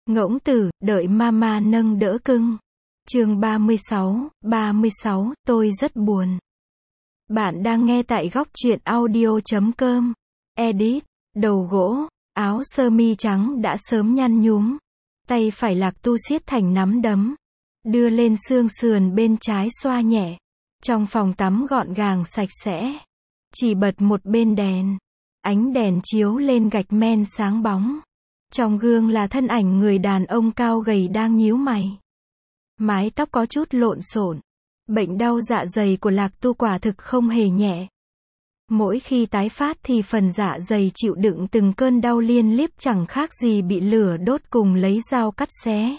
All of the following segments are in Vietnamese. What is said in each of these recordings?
Ngỗng tử, đợi mama nâng đỡ cưng. Chương 36, tôi rất buồn. Bạn đang nghe tại góc truyện audio.com. Edit, đầu gỗ, áo sơ mi trắng đã sớm nhăn nhúm. Tay phải Lạc Tu siết thành nắm đấm. Đưa lên xương sườn bên trái xoa nhẹ. Trong phòng tắm gọn gàng sạch sẽ. Chỉ bật một bên đèn. Ánh đèn chiếu lên gạch men sáng bóng. Trong gương là thân ảnh người đàn ông cao gầy đang nhíu mày. Mái tóc có chút lộn xộn. Bệnh đau dạ dày của Lạc Tu quả thực không hề nhẹ. Mỗi khi tái phát thì phần dạ dày chịu đựng từng cơn đau liên tiếp chẳng khác gì bị lửa đốt cùng lấy dao cắt xé.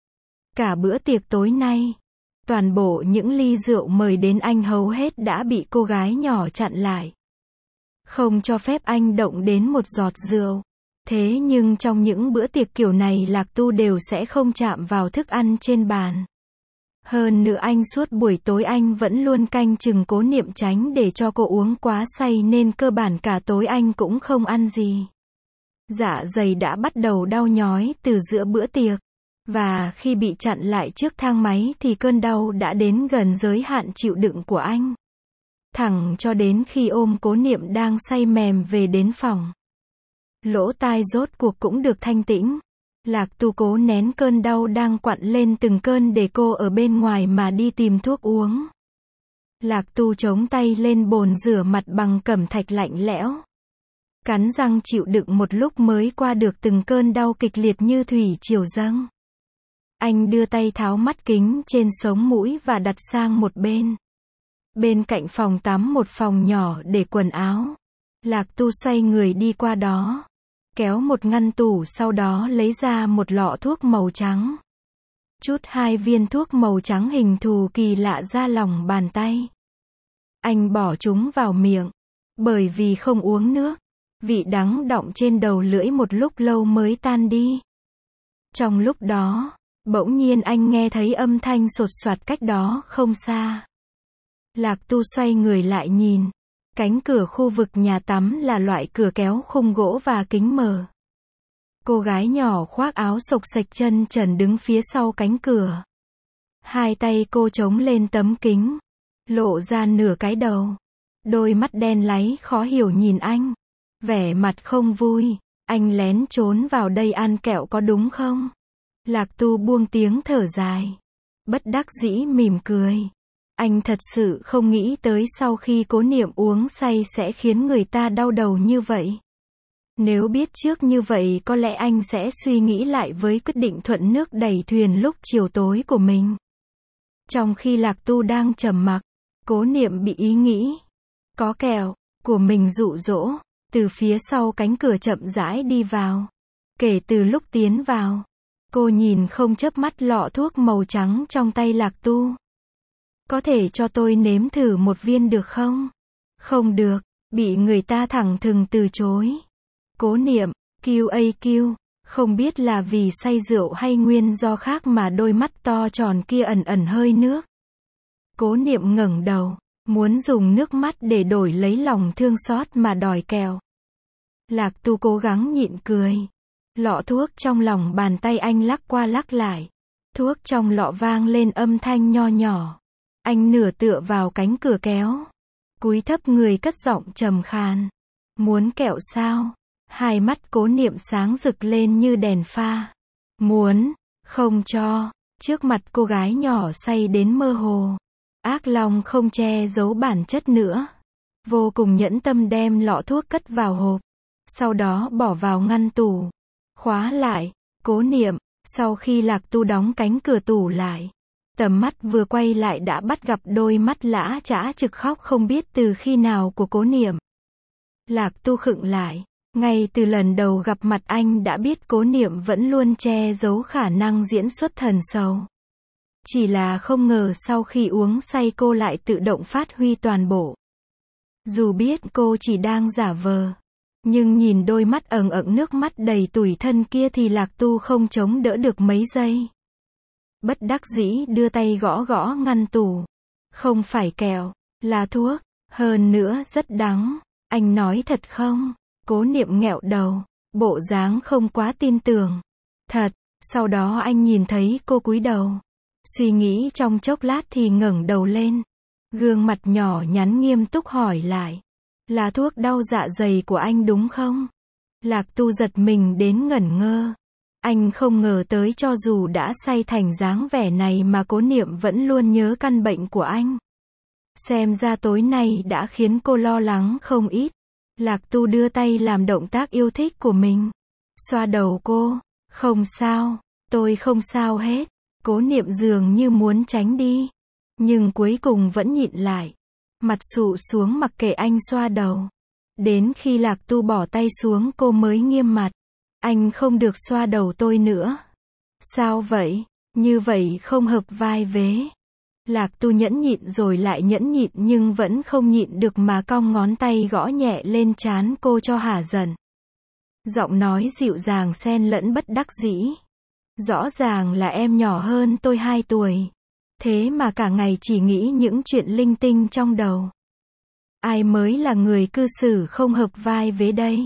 Cả bữa tiệc tối nay, toàn bộ những ly rượu mời đến anh hầu hết đã bị cô gái nhỏ chặn lại. Không cho phép anh động đến một giọt rượu. Thế nhưng trong những bữa tiệc kiểu này Lạc Tu đều sẽ không chạm vào thức ăn trên bàn. Hơn nữa anh suốt buổi tối anh vẫn luôn canh chừng Cố Niệm tránh để cho cô uống quá say nên cơ bản cả tối anh cũng không ăn gì. Dạ dày đã bắt đầu đau nhói từ giữa bữa tiệc. Và khi bị chặn lại trước thang máy thì cơn đau đã đến gần giới hạn chịu đựng của anh. Thẳng cho đến khi ôm Cố Niệm đang say mềm về đến phòng. Lỗ tai rốt cuộc cũng được thanh tĩnh. Lạc Tu cố nén cơn đau đang quặn lên từng cơn để cô ở bên ngoài mà đi tìm thuốc uống. Lạc Tu chống tay lên bồn rửa mặt bằng cẩm thạch lạnh lẽo. Cắn răng chịu đựng một lúc mới qua được từng cơn đau kịch liệt như thủy triều dâng. Anh đưa tay tháo mắt kính trên sống mũi và đặt sang một bên. Bên cạnh phòng tắm một phòng nhỏ để quần áo. Lạc Tu xoay người đi qua đó. Kéo một ngăn tủ sau đó lấy ra một lọ thuốc màu trắng. Chút 2 viên thuốc màu trắng hình thù kỳ lạ ra lòng bàn tay. Anh bỏ chúng vào miệng. Bởi vì không uống nước, vị đắng đọng trên đầu lưỡi một lúc lâu mới tan đi. Trong lúc đó, bỗng nhiên anh nghe thấy âm thanh sột soạt cách đó không xa. Lạc Tu xoay người lại nhìn. Cánh cửa khu vực nhà tắm là loại cửa kéo khung gỗ và kính mờ. Cô gái nhỏ khoác áo xộc xệch chân trần đứng phía sau cánh cửa. Hai tay cô chống lên tấm kính, lộ ra nửa cái đầu. Đôi mắt đen láy khó hiểu nhìn anh. Vẻ mặt không vui. Anh lén trốn vào đây ăn kẹo có đúng không? Lạc Tu buông tiếng thở dài. Bất đắc dĩ mỉm cười. Anh thật sự không nghĩ tới sau khi Cố Niệm uống say sẽ khiến người ta đau đầu như vậy. Nếu biết trước như vậy có lẽ anh sẽ suy nghĩ lại với quyết định thuận nước đẩy thuyền lúc chiều tối của mình. Trong khi Lạc Tu đang trầm mặc, Cố Niệm bị ý nghĩ có kẹo của mình dụ dỗ, từ phía sau cánh cửa chậm rãi đi vào. Kể từ lúc tiến vào, cô nhìn không chớp mắt lọ thuốc màu trắng trong tay Lạc Tu. Có thể cho tôi nếm thử một viên được không? Không được, bị người ta thẳng thừng từ chối. Cố Niệm, QAQ, không biết là vì say rượu hay nguyên do khác mà đôi mắt to tròn kia ẩn ẩn hơi nước. Cố Niệm ngẩng đầu, muốn dùng nước mắt để đổi lấy lòng thương xót mà đòi kẹo. Lạc Tu cố gắng nhịn cười. Lọ thuốc trong lòng bàn tay anh lắc qua lắc lại. Thuốc trong lọ vang lên âm thanh nho nhỏ. Anh nửa tựa vào cánh cửa kéo. Cúi thấp người cất giọng trầm khàn. Muốn kẹo sao? Hai mắt Cố Niệm sáng rực lên như đèn pha. Muốn, không cho. Trước mặt cô gái nhỏ say đến mơ hồ. Ác long không che giấu bản chất nữa. Vô cùng nhẫn tâm đem lọ thuốc cất vào hộp. Sau đó bỏ vào ngăn tủ. Khóa lại. Cố Niệm, sau khi Lạc Tu đóng cánh cửa tủ lại. Tầm mắt vừa quay lại đã bắt gặp đôi mắt lã chã trực khóc không biết từ khi nào của Cố Niệm. Lạc Tu khựng lại. Ngay từ lần đầu gặp mặt anh đã biết Cố Niệm vẫn luôn che giấu khả năng diễn xuất thần sầu. Chỉ là không ngờ sau khi uống say cô lại tự động phát huy toàn bộ. Dù biết cô chỉ đang giả vờ. Nhưng nhìn đôi mắt ẩn ẩn nước mắt đầy tủi thân kia thì Lạc Tu không chống đỡ được mấy giây. Bất đắc dĩ đưa tay gõ gõ ngăn tủ. Không phải kẹo, là thuốc, hơn nữa rất đắng. Anh nói thật không? Cố Niệm nghẹo đầu, bộ dáng không quá tin tưởng. Thật, Sau đó anh nhìn thấy cô cúi đầu. Suy nghĩ trong chốc lát thì ngẩng đầu lên. Gương mặt nhỏ nhắn nghiêm túc hỏi lại. Là thuốc đau dạ dày của anh đúng không? Lạc Tu giật mình đến ngẩn ngơ. Anh không ngờ tới cho dù đã say thành dáng vẻ này mà Cố Niệm vẫn luôn nhớ căn bệnh của anh. Xem ra tối nay đã khiến cô lo lắng không ít. Lạc Tu đưa tay làm động tác yêu thích của mình. Xoa đầu cô. Không sao, tôi không sao hết. Cố Niệm dường như muốn tránh đi. Nhưng cuối cùng vẫn nhịn lại. Mặt xụ xuống mặc kệ anh xoa đầu. Đến khi Lạc Tu bỏ tay xuống cô mới nghiêm mặt. Anh không được xoa đầu tôi nữa. Sao vậy? Như vậy không hợp vai vế. Lạc Tu nhẫn nhịn rồi lại nhẫn nhịn nhưng vẫn không nhịn được mà cong ngón tay gõ nhẹ lên trán cô cho hả giận. Giọng nói dịu dàng xen lẫn bất đắc dĩ. Rõ ràng là em nhỏ hơn tôi 2 tuổi. Thế mà cả ngày chỉ nghĩ những chuyện linh tinh trong đầu. Ai mới là người cư xử không hợp vai vế đây?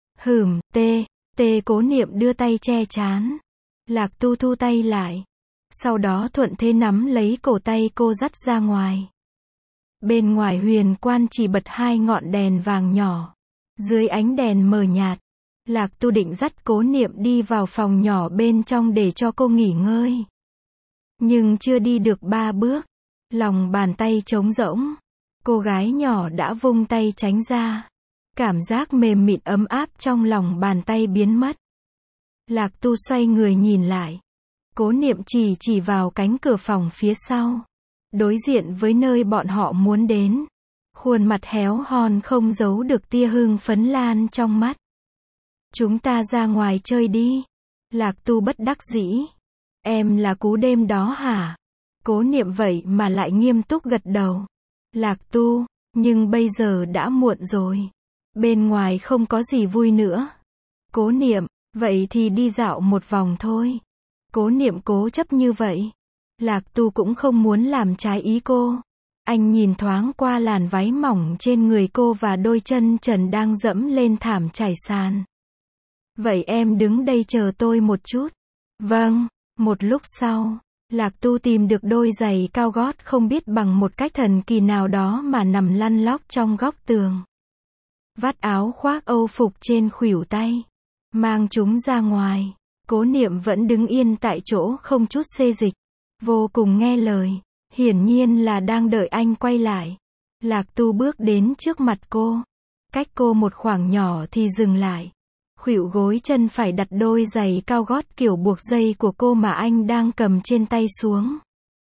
Cố Niệm đưa tay che trán. Lạc Tu thu tay lại. Sau đó thuận thế nắm lấy cổ tay cô dắt ra ngoài. Bên ngoài huyền quan chỉ bật 2 ngọn đèn vàng nhỏ. Dưới ánh đèn mờ nhạt, Lạc Tu định dắt Cố Niệm đi vào phòng nhỏ bên trong để cho cô nghỉ ngơi. Nhưng chưa đi được 3 bước, lòng bàn tay trống rỗng. Cô gái nhỏ đã vung tay tránh ra. Cảm giác mềm mịn ấm áp trong lòng bàn tay biến mất. Lạc Tu xoay người nhìn lại. Cố Niệm chỉ vào cánh cửa phòng phía sau. Đối diện với nơi bọn họ muốn đến. Khuôn mặt héo hon không giấu được tia hưng phấn lan trong mắt. Chúng ta ra ngoài chơi đi. Lạc Tu bất đắc dĩ. Em là cú đêm đó hả? Cố Niệm vậy mà lại nghiêm túc gật đầu. Lạc Tu, nhưng bây giờ đã muộn rồi. Bên ngoài không có gì vui nữa. Cố Niệm, vậy thì đi dạo một vòng thôi. Cố Niệm cố chấp như vậy. Lạc Tu cũng không muốn làm trái ý cô. Anh nhìn thoáng qua làn váy mỏng trên người cô và đôi chân trần đang dẫm lên thảm trải sàn. Vậy em đứng đây chờ tôi một chút. Vâng. Một lúc sau, Lạc Tu tìm được đôi giày cao gót không biết bằng một cách thần kỳ nào đó mà nằm lăn lóc trong góc tường. Vắt áo khoác Âu phục trên khuỷu tay. Mang chúng ra ngoài. Cố Niệm vẫn đứng yên tại chỗ không chút xê dịch. Vô cùng nghe lời. Hiển nhiên là đang đợi anh quay lại. Lạc Tu bước đến trước mặt cô. Cách cô một khoảng nhỏ thì dừng lại. Khuỷu gối chân phải đặt đôi giày cao gót kiểu buộc dây của cô mà anh đang cầm trên tay xuống.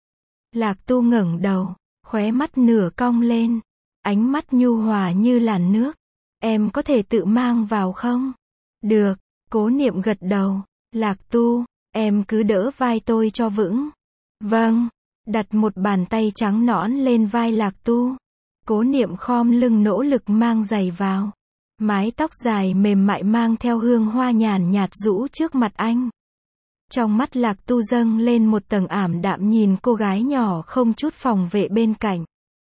Lạc Tu ngẩng đầu, khóe mắt nửa cong lên. Ánh mắt nhu hòa như làn nước. Em có thể tự mang vào không? Được, Cố Niệm gật đầu. Lạc Tu, em cứ đỡ vai tôi cho vững. Vâng, đặt một bàn tay trắng nõn lên vai Lạc Tu. Cố Niệm khom lưng nỗ lực mang giày vào. Mái tóc dài mềm mại mang theo hương hoa nhàn nhạt rũ trước mặt anh. Trong mắt Lạc Tu dâng lên một tầng ảm đạm nhìn cô gái nhỏ không chút phòng vệ bên cạnh.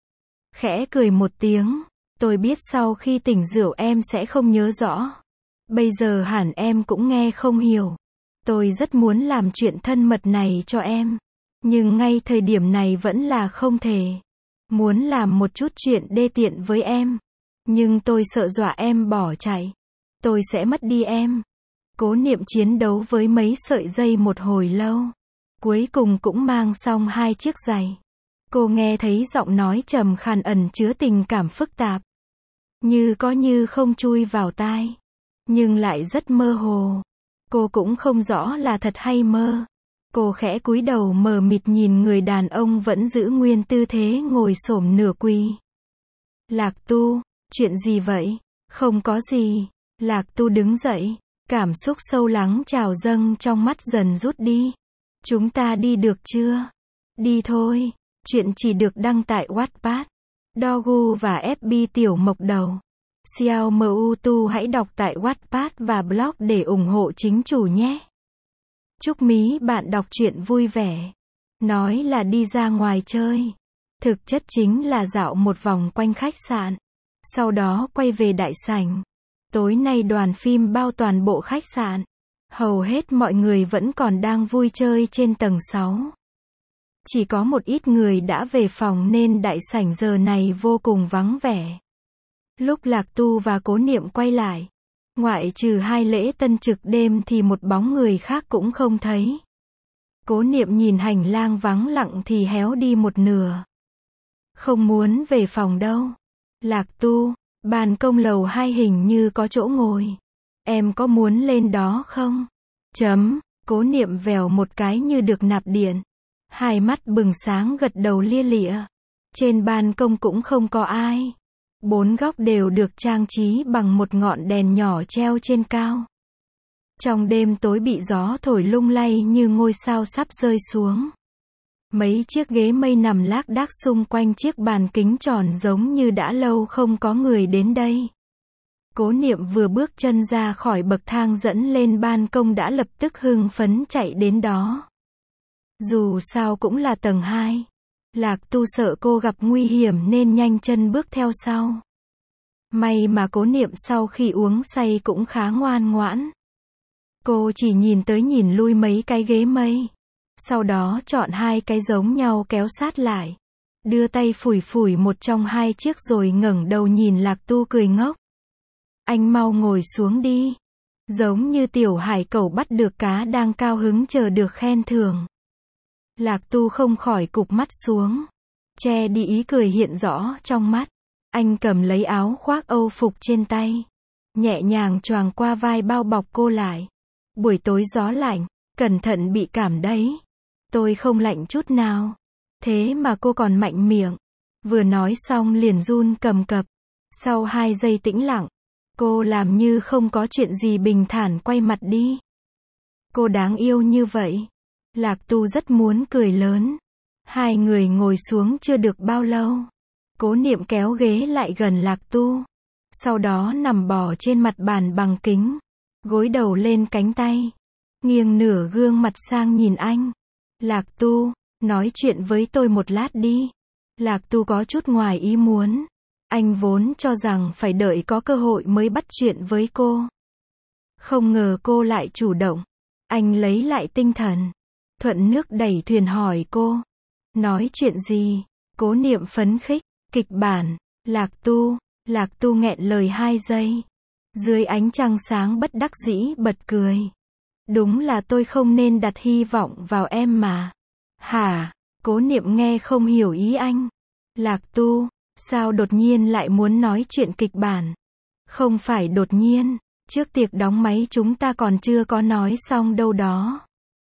Khẽ cười một tiếng, tôi biết sau khi tỉnh rượu em sẽ không nhớ rõ. Bây giờ hẳn em cũng nghe không hiểu. Tôi rất muốn làm chuyện thân mật này cho em. Nhưng ngay thời điểm này vẫn là không thể. Muốn làm một chút chuyện đê tiện với em. Nhưng tôi sợ dọa em bỏ chạy. Tôi sẽ mất đi em. Cố Niệm chiến đấu với mấy sợi dây một hồi lâu. Cuối cùng cũng mang xong 2 chiếc giày. Cô nghe thấy giọng nói trầm khàn ẩn chứa tình cảm phức tạp. Như có như không chui vào tai. Nhưng lại rất mơ hồ. Cô cũng không rõ là thật hay mơ. Cô khẽ cúi đầu mờ mịt nhìn người đàn ông vẫn giữ nguyên tư thế ngồi xổm nửa quỳ. Lạc Tu, chuyện gì vậy? Không có gì. Lạc Tu đứng dậy. Cảm xúc sâu lắng trào dâng trong mắt dần rút đi. Chúng ta đi được chưa? Đi thôi. Chuyện chỉ được đăng tại Wattpad. Dogu và FB Tiểu Mộc Đầu. Xiao Mu Tu hãy đọc tại Wattpad và blog để ủng hộ chính chủ nhé. Chúc mí bạn đọc truyện vui vẻ. Nói là đi ra ngoài chơi. Thực chất chính là dạo một vòng quanh khách sạn. Sau đó quay về đại sảnh. Tối nay đoàn phim bao toàn bộ khách sạn. Hầu hết mọi người vẫn còn đang vui chơi trên tầng 6. Chỉ có một ít người đã về phòng nên đại sảnh giờ này vô cùng vắng vẻ. Lúc Lạc Tu và Cố Niệm quay lại, ngoại trừ 2 lễ tân trực đêm thì một bóng người khác cũng không thấy. Cố Niệm nhìn hành lang vắng lặng thì héo đi một nửa. Không muốn về phòng đâu. Lạc Tu, ban công lầu 2 hình như có chỗ ngồi. Em có muốn lên đó không? Cố Niệm vèo một cái như được nạp điện. 2 mắt bừng sáng gật đầu lia lịa. Trên ban công cũng không có ai. 4 góc đều được trang trí bằng một ngọn đèn nhỏ treo trên cao. Trong đêm tối bị gió thổi lung lay như ngôi sao sắp rơi xuống. Mấy chiếc ghế mây nằm lác đác xung quanh chiếc bàn kính tròn giống như đã lâu không có người đến đây. Cố Niệm vừa bước chân ra khỏi bậc thang dẫn lên ban công đã lập tức hưng phấn chạy đến đó. Dù sao cũng là tầng 2. Lạc Tu sợ cô gặp nguy hiểm nên nhanh chân bước theo sau. May mà Cố Niệm sau khi uống say cũng khá ngoan ngoãn. Cô chỉ nhìn tới nhìn lui mấy cái ghế mây. Sau đó chọn 2 cái giống nhau kéo sát lại. Đưa tay phủi phủi một trong 2 chiếc rồi ngẩng đầu nhìn Lạc Tu cười ngốc. Anh mau ngồi xuống đi. Giống như tiểu hải cẩu bắt được cá đang cao hứng chờ được khen thưởng. Lạc Tu không khỏi cụp mắt xuống. Che đi ý cười hiện rõ trong mắt. Anh cầm lấy áo khoác Âu phục trên tay. Nhẹ nhàng choàng qua vai bao bọc cô lại. Buổi tối gió lạnh, cẩn thận bị cảm đấy. Tôi không lạnh chút nào. Thế mà cô còn mạnh miệng. Vừa nói xong liền run cầm cập. Sau 2 giây tĩnh lặng, cô làm như không có chuyện gì bình thản quay mặt đi. Cô đáng yêu như vậy. Lạc Tu rất muốn cười lớn. 2 người ngồi xuống chưa được bao lâu. Cố Niệm kéo ghế lại gần Lạc Tu. Sau đó nằm bò trên mặt bàn bằng kính. Gối đầu lên cánh tay. Nghiêng nửa gương mặt sang nhìn anh. Lạc Tu, nói chuyện với tôi một lát đi. Lạc Tu có chút ngoài ý muốn. Anh vốn cho rằng phải đợi có cơ hội mới bắt chuyện với cô. Không ngờ cô lại chủ động. Anh lấy lại tinh thần. Thuận nước đẩy thuyền hỏi cô. Nói chuyện gì? Cố Niệm phấn khích. Kịch bản. Lạc Tu nghẹn lời 2 giây. Dưới ánh trăng sáng bất đắc dĩ bật cười. Đúng là tôi không nên đặt hy vọng vào em mà. Hả? Cố Niệm nghe không hiểu ý anh. Lạc Tu, sao đột nhiên lại muốn nói chuyện kịch bản? Không phải đột nhiên, trước tiệc đóng máy chúng ta còn chưa có nói xong đâu đó.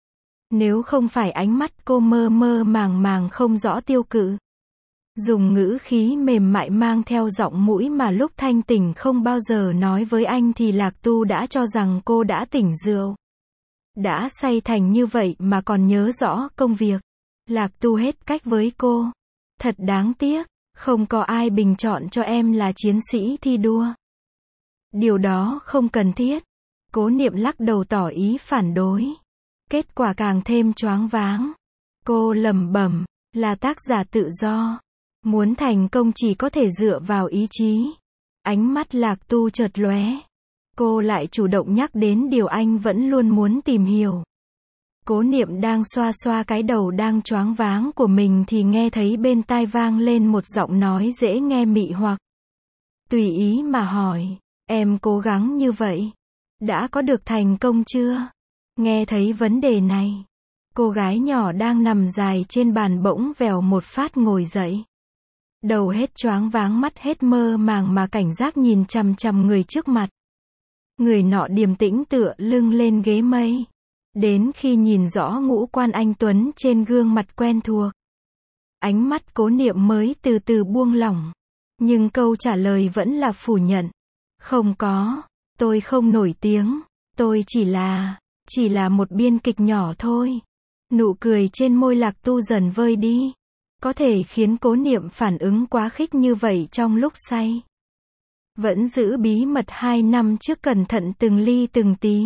Nếu không phải ánh mắt cô mơ mơ màng màng không rõ tiêu cự. Dùng ngữ khí mềm mại mang theo giọng mũi mà lúc thanh tỉnh không bao giờ nói với anh thì Lạc Tu đã cho rằng cô đã tỉnh rượu. Đã say thành như vậy mà còn nhớ rõ công việc. Lạc Tu hết cách với cô. Thật đáng tiếc, không có ai bình chọn cho em là chiến sĩ thi đua. Điều đó không cần thiết. Cố Niệm lắc đầu tỏ ý phản đối. Kết quả càng thêm choáng váng. Cô lẩm bẩm, là tác giả tự do. Muốn thành công chỉ có thể dựa vào ý chí. Ánh mắt Lạc Tu chợt lóe. Cô lại chủ động nhắc đến điều anh vẫn luôn muốn tìm hiểu. Cố Niệm đang xoa xoa cái đầu đang choáng váng của mình thì nghe thấy bên tai vang lên một giọng nói dễ nghe mị hoặc. Tùy ý mà hỏi, em cố gắng như vậy, đã có được thành công chưa? Nghe thấy vấn đề này, cô gái nhỏ đang nằm dài trên bàn bỗng vèo một phát ngồi dậy. Đầu hết choáng váng mắt hết mơ màng mà cảnh giác nhìn chằm chằm người trước mặt. Người nọ điềm tĩnh tựa lưng lên ghế mây. Đến khi nhìn rõ ngũ quan anh tuấn trên gương mặt quen thuộc. Ánh mắt Cố Niệm mới từ từ buông lỏng. Nhưng câu trả lời vẫn là phủ nhận. Không có, tôi không nổi tiếng. Tôi chỉ là một biên kịch nhỏ thôi. Nụ cười trên môi Lạc Tu dần vơi đi. Có thể khiến Cố Niệm phản ứng quá khích như vậy trong lúc say. Vẫn giữ bí mật 2 năm trước cẩn thận từng ly từng tí.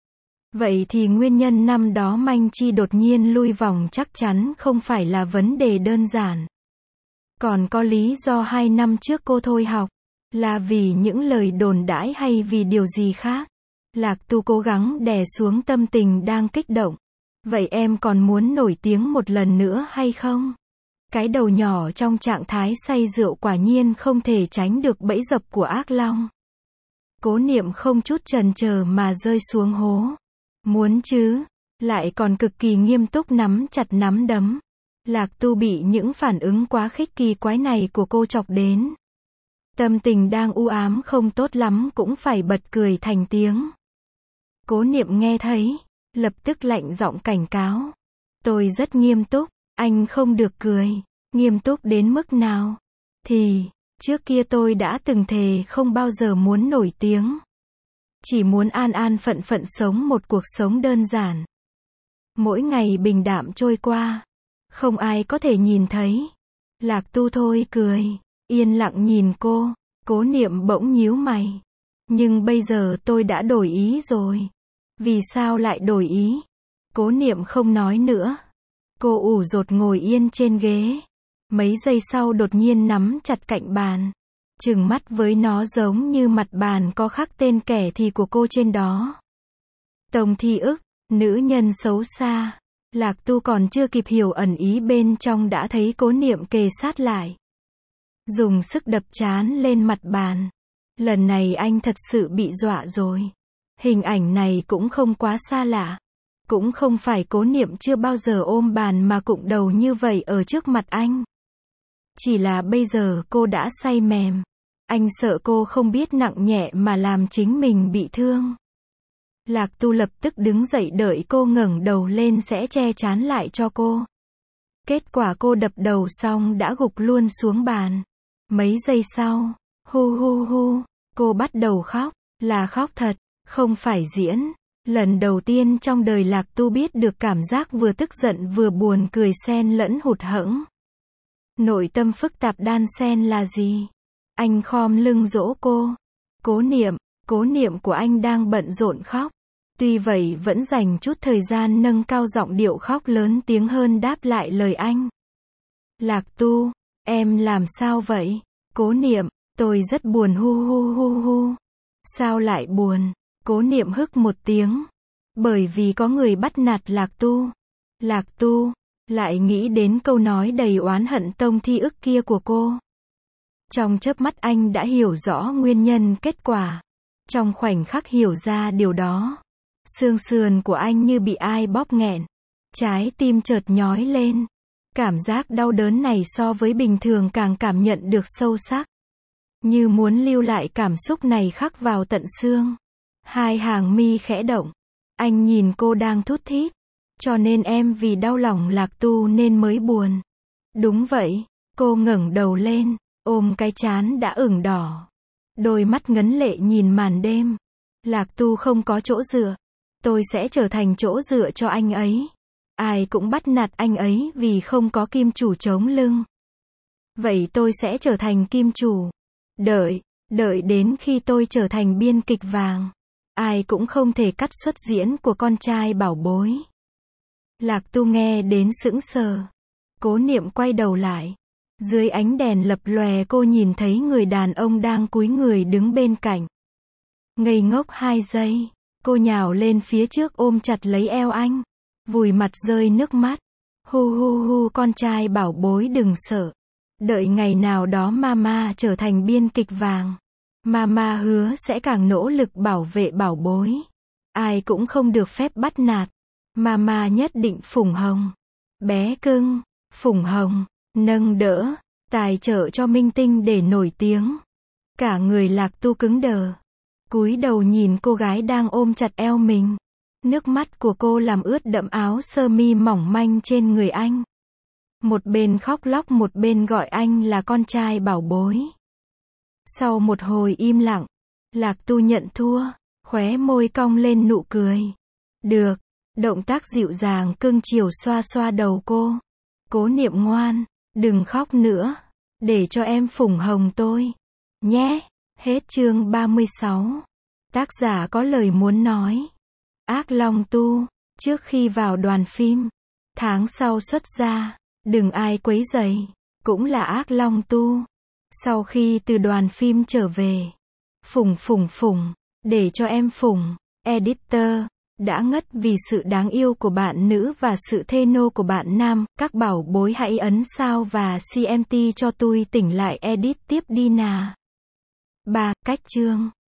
Vậy thì nguyên nhân năm đó Manh Chi đột nhiên lui vòng chắc chắn không phải là vấn đề đơn giản. Còn có lý do 2 năm trước cô thôi học. Là vì những lời đồn đãi hay vì điều gì khác? Lạc Tu cố gắng đè xuống tâm tình đang kích động. Vậy em còn muốn nổi tiếng một lần nữa hay không? Cái đầu nhỏ trong trạng thái say rượu quả nhiên không thể tránh được bẫy dập của ác long. Cố Niệm không chút chần chờ mà rơi xuống hố. Muốn chứ, lại còn cực kỳ nghiêm túc nắm chặt nắm đấm. Lạc Tu bị những phản ứng quá khích kỳ quái này của cô chọc đến. Tâm tình đang u ám không tốt lắm cũng phải bật cười thành tiếng. Cố Niệm nghe thấy, lập tức lạnh giọng cảnh cáo. Tôi rất nghiêm túc, anh không được cười. Nghiêm túc đến mức nào? Thì, trước kia tôi đã từng thề không bao giờ muốn nổi tiếng. Chỉ muốn an an phận phận sống một cuộc sống đơn giản. Mỗi ngày bình đạm trôi qua. Không ai có thể nhìn thấy. Lạc Tu thôi cười, yên lặng nhìn cô. Cố Niệm bỗng nhíu mày. Nhưng bây giờ tôi đã đổi ý rồi. Vì sao lại đổi ý? Cố Niệm không nói nữa. Cô ủ rột ngồi yên trên ghế. Mấy giây sau đột nhiên nắm chặt cạnh bàn. Trừng mắt với nó giống như mặt bàn có khắc tên kẻ thù của cô trên đó. Tông Thi Ức, nữ nhân xấu xa. Lạc Tu còn chưa kịp hiểu ẩn ý bên trong đã thấy Cố Niệm kề sát lại. Dùng sức đập trán lên mặt bàn. Lần này anh thật sự bị dọa rồi. Hình ảnh này cũng không quá xa lạ. Cũng không phải Cố Niệm chưa bao giờ ôm bàn mà cụng đầu như vậy ở trước mặt anh. Chỉ là bây giờ cô đã say mềm. Anh sợ cô không biết nặng nhẹ mà làm chính mình bị thương. Lạc Tu lập tức đứng dậy đợi cô ngẩng đầu lên sẽ che chắn lại cho cô. Kết quả cô đập đầu xong đã gục luôn xuống bàn. Mấy giây sau, hu hu hu, cô bắt đầu khóc, là khóc thật, không phải diễn. Lần đầu tiên trong đời Lạc Tu biết được cảm giác vừa tức giận vừa buồn cười xen lẫn hụt hẫng. Nội tâm phức tạp đan xen là gì? Anh khom lưng dỗ cô. Cố Niệm của anh đang bận rộn khóc. Tuy vậy vẫn dành chút thời gian nâng cao giọng điệu khóc lớn tiếng hơn đáp lại lời anh. Lạc Tu, em làm sao vậy? Cố Niệm, tôi rất buồn hu hu hu hu. Sao lại buồn? Cố Niệm hức một tiếng. Bởi vì có người bắt nạt Lạc Tu. Lạc Tu, lại nghĩ đến câu nói đầy oán hận Tông Thi Ức kia của cô. Trong chớp mắt anh đã hiểu rõ nguyên nhân kết quả. Trong khoảnh khắc hiểu ra điều đó, xương sườn của anh như bị ai bóp nghẹn. Trái tim chợt nhói lên. Cảm giác đau đớn này so với bình thường càng cảm nhận được sâu sắc. Như muốn lưu lại cảm xúc này khắc vào tận xương. Hai hàng mi khẽ động. Anh nhìn cô đang thút thít. Cho nên em vì đau lòng Lạc Tu nên mới buồn. Đúng vậy. Cô ngẩng đầu lên, ôm cái trán đã ửng đỏ. Đôi mắt ngấn lệ nhìn màn đêm. Lạc Tu không có chỗ dựa. Tôi sẽ trở thành chỗ dựa cho anh ấy. Ai cũng bắt nạt anh ấy vì không có kim chủ chống lưng. Vậy tôi sẽ trở thành kim chủ. Đợi đến khi tôi trở thành biên kịch vàng. Ai cũng không thể cắt xuất diễn của con trai bảo bối. Lạc Tu nghe đến sững sờ. Cố Niệm quay đầu lại. Dưới ánh đèn lập lòe cô nhìn thấy người đàn ông đang cúi người đứng bên cạnh. Ngây ngốc 2 giây. Cô nhào lên phía trước ôm chặt lấy eo anh. Vùi mặt rơi nước mắt. Hu hu hu con trai bảo bối đừng sợ. Đợi ngày nào đó mama trở thành biên kịch vàng. Mama hứa sẽ càng nỗ lực bảo vệ bảo bối. Ai cũng không được phép bắt nạt. Mama nhất định phủng hồng. Bé cưng, phủng hồng, nâng đỡ, tài trợ cho minh tinh để nổi tiếng. Cả người Lạc Tu cứng đờ. Cúi đầu nhìn cô gái đang ôm chặt eo mình. Nước mắt của cô làm ướt đẫm áo sơ mi mỏng manh trên người anh. Một bên khóc lóc một bên gọi anh là con trai bảo bối. Sau một hồi im lặng, Lạc Tu nhận thua, khóe môi cong lên nụ cười. Được, động tác dịu dàng cưng chiều xoa xoa đầu cô. Cố Niệm ngoan, đừng khóc nữa, để cho em phủng hồng tôi. Nhé, hết chương 36. Tác giả có lời muốn nói. Ác Long Tu, trước khi vào đoàn phim, tháng sau xuất ra, đừng ai quấy rầy, cũng là Ác Long Tu. Sau khi từ đoàn phim trở về, phủng, để cho em phủng. Editor. Đã ngất vì sự đáng yêu của bạn nữ và sự thê nô của bạn nam. Các bảo bối hãy ấn sao và CMT cho tôi tỉnh lại edit tiếp đi nà. 3. Cách chương